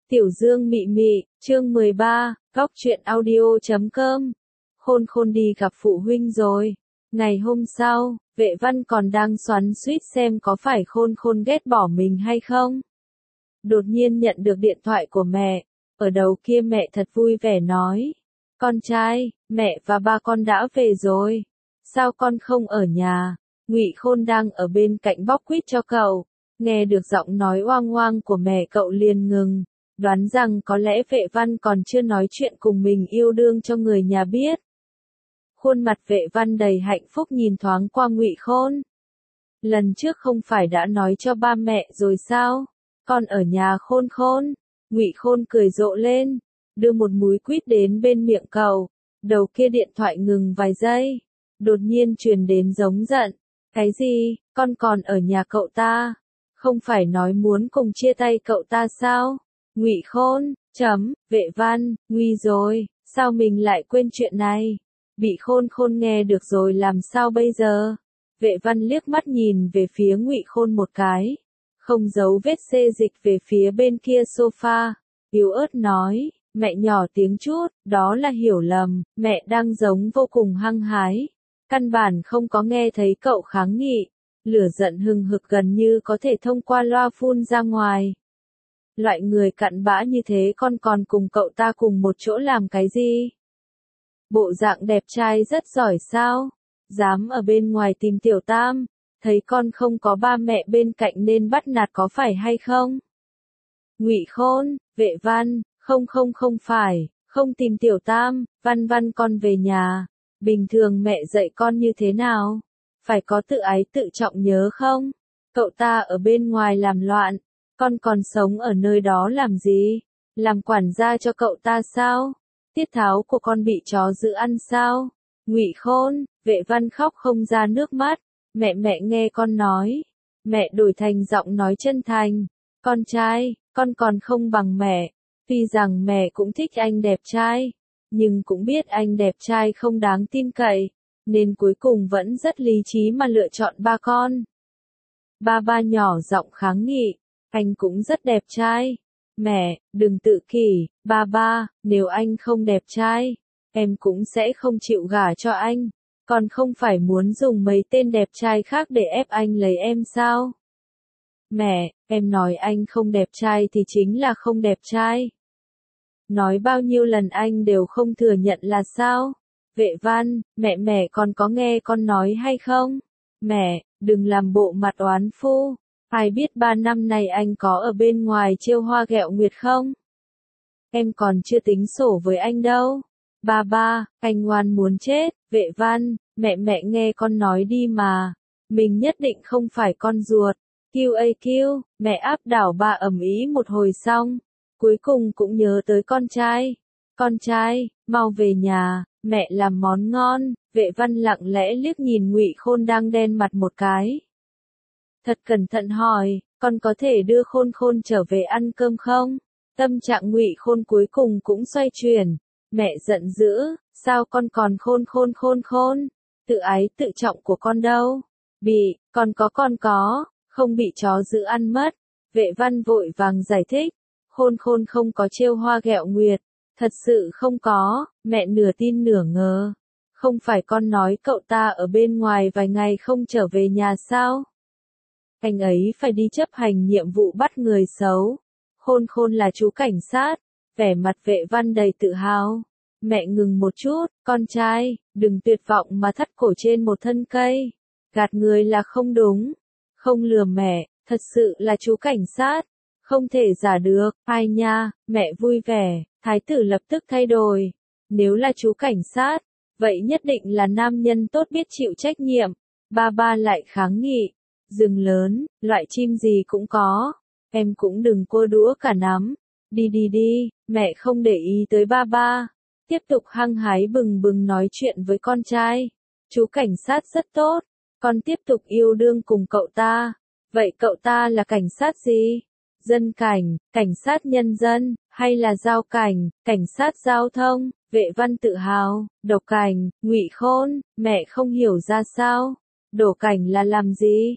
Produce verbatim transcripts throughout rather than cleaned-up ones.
Tiểu Dương Mị Mị, chương mười ba, góc truyện audio chấm com. Khôn Khôn đi gặp phụ huynh rồi. Ngày hôm sau, Vệ Văn còn đang xoắn xuýt xem có phải Khôn Khôn ghét bỏ mình hay không. Đột nhiên nhận được điện thoại của mẹ, ở đầu kia mẹ thật vui vẻ nói: "Con trai, mẹ và ba con đã về rồi. Sao con không ở nhà?" Ngụy Khôn đang ở bên cạnh bóc quýt cho cậu, nghe được giọng nói oang oang của mẹ cậu liền ngừng, đoán rằng có lẽ Vệ Văn còn chưa nói chuyện cùng mình yêu đương cho người nhà biết. Khuôn mặt Vệ Văn đầy hạnh phúc nhìn thoáng qua Ngụy Khôn. "Lần trước không phải đã nói cho ba mẹ rồi sao? Con ở nhà Khôn Khôn." Ngụy Khôn cười rộ lên, đưa một múi quýt đến bên miệng cậu. Đầu kia điện thoại ngừng vài giây, đột nhiên truyền đến giống giận: "Cái gì, con còn ở nhà cậu ta? Không phải nói muốn cùng chia tay cậu ta sao?" Ngụy Khôn, chấm, Vệ Văn, nguy rồi, sao mình lại quên chuyện này? Bị Khôn Khôn nghe được rồi làm sao bây giờ? Vệ Văn liếc mắt nhìn về phía Ngụy Khôn một cái, không giấu vết xê dịch về phía bên kia sofa, yếu ớt nói: "Mẹ nhỏ tiếng chút, đó là hiểu lầm, mẹ đang giống vô cùng hăng hái, căn bản không có nghe thấy cậu kháng nghị." Lửa giận hừng hực gần như có thể thông qua loa phun ra ngoài. Loại người cặn bã như thế con còn cùng cậu ta cùng một chỗ làm cái gì? Bộ dạng đẹp trai rất giỏi sao? Dám ở bên ngoài tìm tiểu tam, thấy con không có ba mẹ bên cạnh nên bắt nạt có phải hay không? Ngụy Khôn, Vệ Văn, không không không phải, không tìm tiểu tam, Văn Văn con về nhà. Bình thường mẹ dạy con như thế nào? Phải có tự ái tự trọng nhớ không? Cậu ta ở bên ngoài làm loạn, con còn sống ở nơi đó làm gì? Làm quản gia cho cậu ta sao? Tiết tháo của con bị chó giữ ăn sao?" Ngụy Khôn, Vệ Văn khóc không ra nước mắt. "Mẹ mẹ nghe con nói." Mẹ đổi thành giọng nói chân thành: "Con trai, con còn không bằng mẹ. Tuy rằng mẹ cũng thích anh đẹp trai, nhưng cũng biết anh đẹp trai không đáng tin cậy, nên cuối cùng vẫn rất lý trí mà lựa chọn ba con." Ba ba nhỏ giọng kháng nghị: "Anh cũng rất đẹp trai." "Mẹ, đừng tự kỷ, ba ba, nếu anh không đẹp trai, em cũng sẽ không chịu gả cho anh. Còn không phải muốn dùng mấy tên đẹp trai khác để ép anh lấy em sao?" "Mẹ, em nói anh không đẹp trai thì chính là không đẹp trai. Nói bao nhiêu lần anh đều không thừa nhận là sao?" "Vệ Văn, mẹ mẹ còn có nghe con nói hay không? Mẹ, đừng làm bộ mặt oán phu. Ai biết ba năm này anh có ở bên ngoài trêu hoa ghẹo nguyệt không? Em còn chưa tính sổ với anh đâu." "Ba ba, anh ngoan muốn chết." "Vệ Văn, mẹ mẹ nghe con nói đi mà. Mình nhất định không phải con ruột." Q A Q, mẹ áp đảo ba ầm ĩ một hồi xong, cuối cùng cũng nhớ tới con trai. "Con trai, mau về nhà, mẹ làm món ngon." Vệ Văn lặng lẽ liếc nhìn Ngụy Khôn đang đen mặt một cái. Thật cẩn thận hỏi: "Con có thể đưa Khôn Khôn trở về ăn cơm không?" Tâm trạng Ngụy Khôn cuối cùng cũng xoay chuyển. Mẹ giận dữ: "Sao con còn khôn khôn khôn khôn? Tự ái tự trọng của con đâu?" "Bị, con có con có, không bị chó giữ ăn mất." Vệ Văn vội vàng giải thích: "Khôn Khôn không có trêu hoa ghẹo nguyệt, thật sự không có." Mẹ nửa tin nửa ngờ: "Không phải con nói cậu ta ở bên ngoài vài ngày không trở về nhà sao? Anh ấy phải đi chấp hành nhiệm vụ bắt người xấu. Khôn Khôn là chú cảnh sát." Vẻ mặt Vệ Văn đầy tự hào. Mẹ ngừng một chút: "Con trai, đừng tuyệt vọng mà thắt cổ trên một thân cây. Gạt người là không đúng." "Không lừa mẹ, thật sự là chú cảnh sát. Không thể giả được." "Ai nha." Mẹ vui vẻ, thái tử lập tức thay đổi: "Nếu là chú cảnh sát, vậy nhất định là nam nhân tốt biết chịu trách nhiệm." Ba ba lại kháng nghị: "Rừng lớn, loại chim gì cũng có. Em cũng đừng cô đũa cả nắm. Đi đi đi." Mẹ không để ý tới ba ba, tiếp tục hăng hái bừng bừng nói chuyện với con trai: "Chú cảnh sát rất tốt, con tiếp tục yêu đương cùng cậu ta." "Vậy cậu ta là cảnh sát gì? Dân cảnh, cảnh sát nhân dân, hay là giao cảnh, cảnh sát giao thông?" Vệ Văn tự hào: "Độc cảnh." Ngụy Khôn, mẹ không hiểu ra sao. "Đổ cảnh là làm gì?"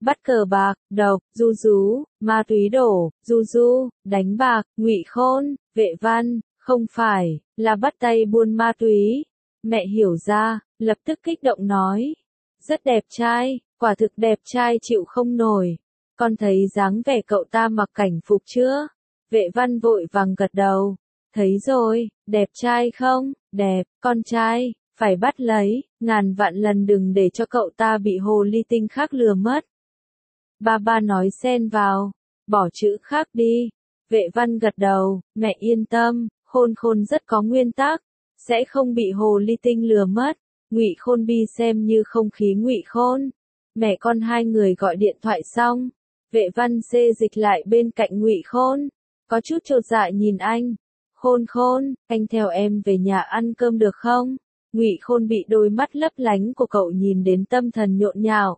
bắt cờ bạc, độc, du rú, ma túy đổ, du du, đánh bạc, ngụy khôn, Vệ Văn, không phải, là bắt tay buôn ma túy. Mẹ hiểu ra, lập tức kích động nói. Rất đẹp trai, quả thực đẹp trai chịu không nổi. Con thấy dáng vẻ cậu ta mặc cảnh phục chưa? Vệ Văn vội vàng gật đầu. Thấy rồi, đẹp trai không? Đẹp, con trai, phải bắt lấy, ngàn vạn lần đừng để cho cậu ta bị hồ ly tinh khác lừa mất. Ba ba nói xen vào, bỏ chữ khác đi. Vệ Văn gật đầu, mẹ yên tâm, Khôn Khôn rất có nguyên tắc, sẽ không bị hồ ly tinh lừa mất. Ngụy Khôn bi xem như không khí Ngụy Khôn. Mẹ con hai người gọi điện thoại xong, Vệ Văn xê dịch lại bên cạnh Ngụy Khôn, có chút chột dạ nhìn anh. Khôn Khôn, anh theo em về nhà ăn cơm được không? Ngụy Khôn bị đôi mắt lấp lánh của cậu nhìn đến tâm thần nhộn nhạo,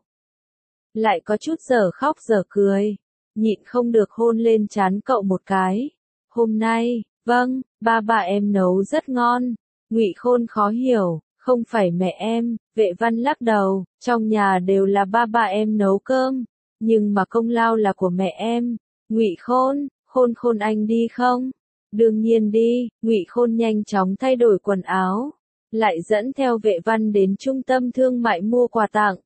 lại có chút dở khóc dở cười, nhịn không được hôn lên trán cậu một cái. Hôm nay, vâng, ba ba em nấu rất ngon. Ngụy Khôn khó hiểu, không phải mẹ em. Vệ Văn lắc đầu, trong nhà đều là ba ba em nấu cơm, nhưng mà công lao là của mẹ em. Ngụy Khôn, Khôn Khôn anh đi không? Đương nhiên đi. Ngụy Khôn nhanh chóng thay đổi quần áo, lại dẫn theo Vệ Văn đến trung tâm thương mại mua quà tặng.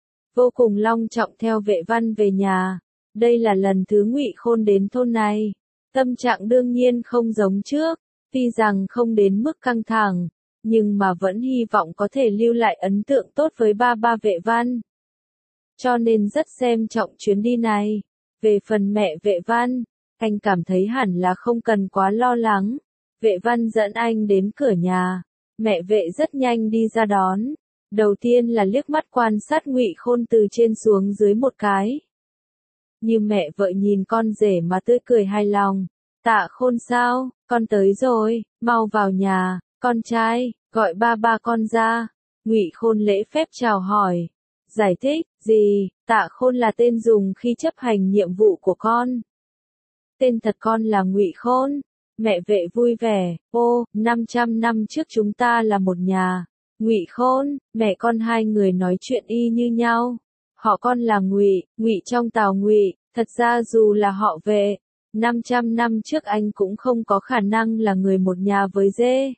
Vô cùng long trọng theo Vệ Văn về nhà. Đây là lần thứ Ngụy Khôn đến thôn này. Tâm trạng đương nhiên không giống trước, tuy rằng không đến mức căng thẳng, nhưng mà vẫn hy vọng có thể lưu lại ấn tượng tốt với ba ba Vệ Văn. Cho nên rất xem trọng chuyến đi này. Về phần mẹ Vệ Văn, anh cảm thấy hẳn là không cần quá lo lắng. Vệ Văn dẫn anh đến cửa nhà, mẹ Vệ rất nhanh đi ra đón. Đầu tiên là liếc mắt quan sát Ngụy Khôn từ trên xuống dưới một cái. Như mẹ vợ nhìn con rể mà tươi cười hài lòng. Tạ Khôn sao, con tới rồi, mau vào nhà, con trai, gọi ba ba con ra. Ngụy Khôn lễ phép chào hỏi. Giải thích, gì, Tạ Khôn là tên dùng khi chấp hành nhiệm vụ của con. Tên thật con là Ngụy Khôn. Mẹ Vệ vui vẻ, ô, năm trăm năm trước chúng ta là một nhà. Ngụy Khôn, mẹ con hai người nói chuyện y như nhau. Họ con là Ngụy, Ngụy trong Tào Ngụy, thật ra dù là họ Vệ, năm trăm năm trước anh cũng không có khả năng là người một nhà với dê.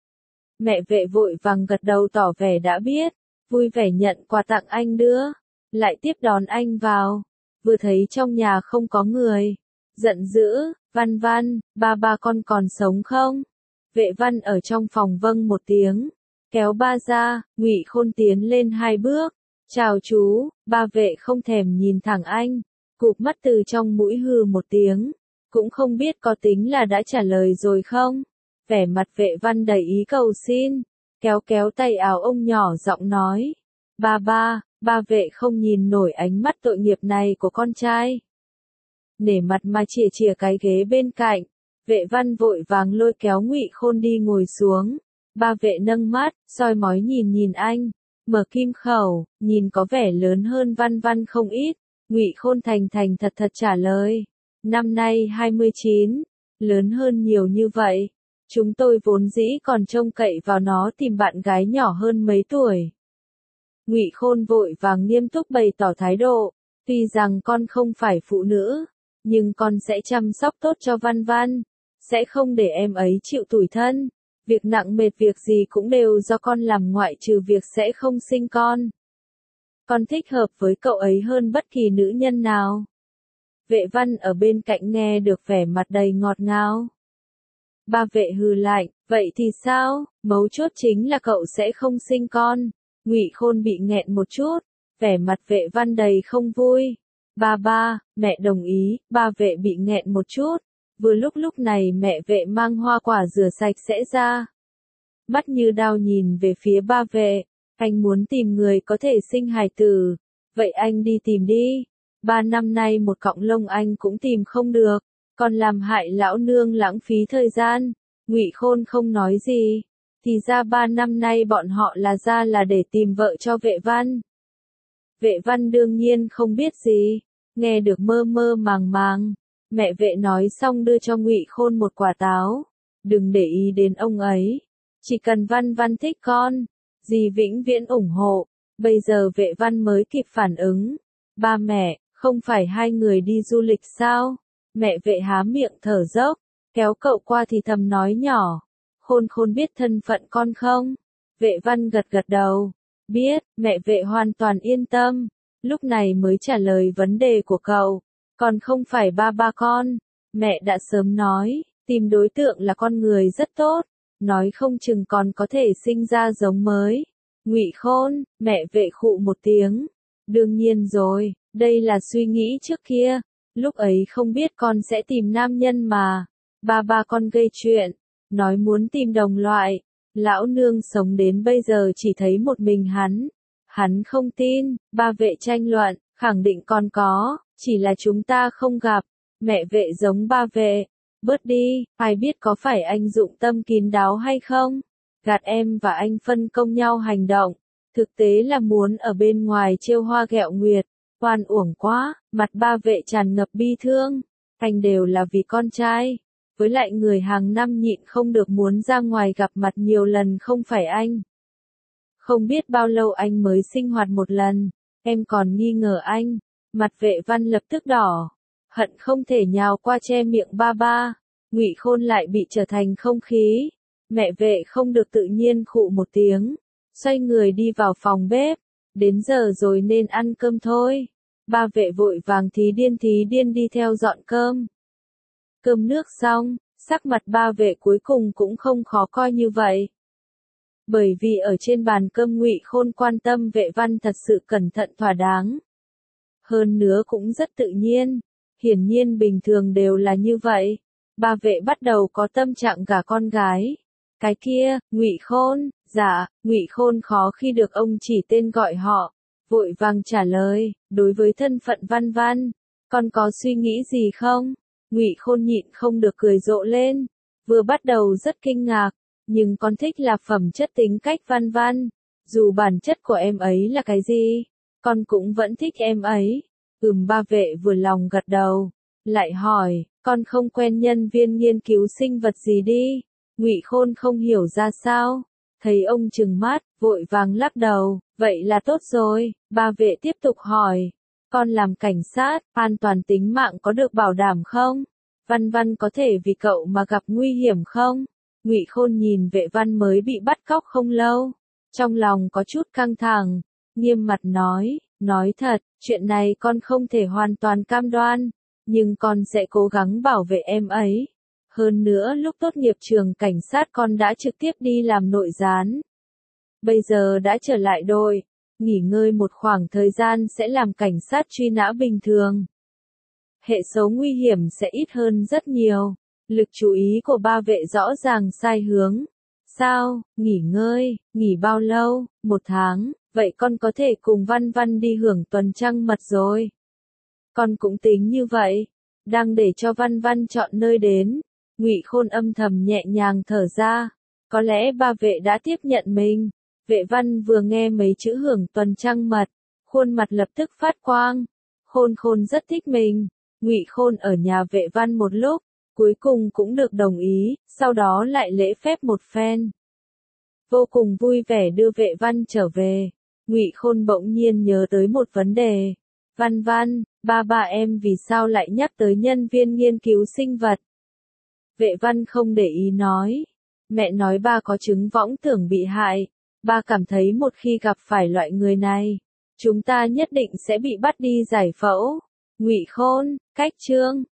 Mẹ Vệ vội vàng gật đầu tỏ vẻ đã biết, vui vẻ nhận quà tặng anh đưa, lại tiếp đón anh vào. Vừa thấy trong nhà không có người, giận dữ, Văn Văn, ba ba con còn sống không? Vệ Văn ở trong phòng vâng một tiếng, kéo ba ra. Ngụy Khôn tiến lên hai bước, chào chú. Ba Vệ không thèm nhìn thẳng anh, cụp mắt từ trong mũi hừ một tiếng, cũng không biết có tính là đã trả lời rồi không. Vẻ mặt Vệ Văn đầy ý cầu xin, kéo kéo tay áo ông nhỏ giọng nói, ba ba. Ba Vệ không nhìn nổi ánh mắt tội nghiệp này của con trai, nể mặt mà chìa chìa cái ghế bên cạnh. Vệ Văn vội vàng lôi kéo Ngụy Khôn đi ngồi xuống. Ba Vệ nâng mắt, soi mói nhìn nhìn anh, mở kim khẩu, nhìn có vẻ lớn hơn Văn Văn không ít. Ngụy Khôn thành thành thật thật trả lời, năm nay hai mươi chín, lớn hơn nhiều như vậy. Chúng tôi vốn dĩ còn trông cậy vào nó tìm bạn gái nhỏ hơn mấy tuổi. Ngụy Khôn vội vàng nghiêm túc bày tỏ thái độ, tuy rằng con không phải phụ nữ, nhưng con sẽ chăm sóc tốt cho Văn Văn, sẽ không để em ấy chịu tủi thân. Việc nặng mệt việc gì cũng đều do con làm ngoại trừ việc sẽ không sinh con. Con thích hợp với cậu ấy hơn bất kỳ nữ nhân nào. Vệ Văn ở bên cạnh nghe được vẻ mặt đầy ngọt ngào. Ba Vệ hừ lạnh, vậy thì sao, mấu chốt chính là cậu sẽ không sinh con. Ngụy Khôn bị nghẹn một chút, vẻ mặt Vệ Văn đầy không vui. Ba ba, mẹ đồng ý. Ba Vệ bị nghẹn một chút. Vừa lúc lúc này mẹ Vệ mang hoa quả rửa sạch sẽ ra. Mắt như đao nhìn về phía ba Vệ, anh muốn tìm người có thể sinh hài tử. Vậy anh đi tìm đi. Ba năm nay một cọng lông anh cũng tìm không được, còn làm hại lão nương lãng phí thời gian. Ngụy Khôn không nói gì. Thì ra ba năm nay bọn họ là ra là để tìm vợ cho Vệ Văn. Vệ Văn đương nhiên không biết gì, nghe được mơ mơ màng màng. Mẹ Vệ nói xong đưa cho Ngụy Khôn một quả táo. Đừng để ý đến ông ấy. Chỉ cần Văn Văn thích con, dì vĩnh viễn ủng hộ. Bây giờ Vệ Văn mới kịp phản ứng. Ba mẹ, Không phải hai người đi du lịch sao? Mẹ Vệ há miệng thở dốc, kéo cậu qua thì thầm nói nhỏ. Khôn Khôn biết thân phận con không? Vệ Văn gật gật đầu. Biết, mẹ Vệ hoàn toàn yên tâm. Lúc này mới trả lời vấn đề của cậu. Còn không phải ba ba con. Mẹ đã sớm nói, tìm đối tượng là con người rất tốt. Nói không chừng còn có thể sinh ra giống mới. Ngụy Khôn, mẹ Vệ khụ một tiếng. Đương nhiên rồi, đây là suy nghĩ trước kia. Lúc ấy không biết con sẽ tìm nam nhân mà. Ba ba con gây chuyện. Nói muốn tìm đồng loại. Lão nương sống đến bây giờ chỉ thấy một mình hắn. Hắn không tin, ba Vệ tranh luận, khẳng định còn có, chỉ là chúng ta không gặp. Mẹ Vệ giống ba Vệ. Bớt đi, ai biết có phải anh dụng tâm kín đáo hay không? Gạt em và anh phân công nhau hành động. Thực tế là muốn ở bên ngoài trêu hoa ghẹo nguyệt. Oan uổng quá, mặt ba Vệ tràn ngập bi thương. Anh đều là vì con trai. Với lại người hàng năm nhịn không được muốn ra ngoài gặp mặt nhiều lần không phải anh. Không biết bao lâu anh mới sinh hoạt một lần. Em còn nghi ngờ anh. Mặt Vệ Văn lập tức đỏ. Hận không thể nhào qua che miệng ba ba. Ngụy Khôn lại bị trở thành không khí. Mẹ Vệ không được tự nhiên khụ một tiếng. Xoay người đi vào phòng bếp. Đến giờ rồi nên ăn cơm thôi. Ba Vệ vội vàng thí điên thí điên đi theo dọn cơm. Cơm nước xong, sắc mặt ba Vệ cuối cùng cũng không khó coi như vậy. Bởi vì ở trên bàn cơm Ngụy Khôn quan tâm Vệ Văn thật sự cẩn thận thỏa đáng. Hơn nữa cũng rất tự nhiên. Hiển nhiên bình thường đều là như vậy. Ba Vệ bắt đầu có tâm trạng gả con gái. Cái kia, Ngụy Khôn, dạ, Ngụy Khôn khó khi được ông chỉ tên gọi họ. Vội vàng trả lời, đối với thân phận Văn Văn, con có suy nghĩ gì không? Ngụy Khôn nhịn không được cười rộ lên. Vừa bắt đầu rất kinh ngạc, nhưng con thích là phẩm chất tính cách Văn Văn. Dù bản chất của em ấy là cái gì, con cũng vẫn thích em ấy. Ừm, ba Vệ vừa lòng gật đầu. Lại hỏi, con không quen nhân viên nghiên cứu sinh vật gì đi? Ngụy Khôn không hiểu ra sao. Thấy ông trừng mắt, vội vàng lắc đầu. Vậy là tốt rồi. Ba Vệ tiếp tục hỏi. Con làm cảnh sát, an toàn tính mạng có được bảo đảm không? Văn Văn có thể vì cậu mà gặp nguy hiểm không? Ngụy Khôn nhìn Vệ Văn mới bị bắt cóc không lâu. Trong lòng có chút căng thẳng. Nghiêm mặt nói, nói thật, chuyện này con không thể hoàn toàn cam đoan. Nhưng con sẽ cố gắng bảo vệ em ấy. Hơn nữa lúc tốt nghiệp trường cảnh sát con đã trực tiếp đi làm nội gián. Bây giờ đã trở lại đội. Nghỉ ngơi một khoảng thời gian sẽ làm cảnh sát truy nã bình thường. Hệ số nguy hiểm sẽ ít hơn rất nhiều. Lực chú ý của ba Vệ rõ ràng sai hướng. Sao, nghỉ ngơi, nghỉ bao lâu? Một tháng, vậy con có thể cùng Văn Văn đi hưởng tuần trăng mật rồi. Con cũng tính như vậy. Đang để cho Văn Văn chọn nơi đến. Ngụy Khôn âm thầm nhẹ nhàng thở ra. Có lẽ ba Vệ đã tiếp nhận mình. Vệ Văn vừa nghe mấy chữ hưởng tuần trăng mật, khuôn mặt lập tức phát quang. Khôn Khôn rất thích mình. Ngụy Khôn ở nhà Vệ Văn một lúc, cuối cùng cũng được đồng ý, sau đó lại lễ phép một phen. Vô cùng vui vẻ đưa Vệ Văn trở về. Ngụy Khôn bỗng nhiên nhớ tới một vấn đề. Văn Văn, ba ba em vì sao lại nhắc tới nhân viên nghiên cứu sinh vật? Vệ Văn không để ý nói. Mẹ nói ba có chứng võng tưởng bị hại. Ba cảm thấy một khi gặp phải loại người này, chúng ta nhất định sẽ bị bắt đi giải phẫu. Ngụy Khôn, cách chương.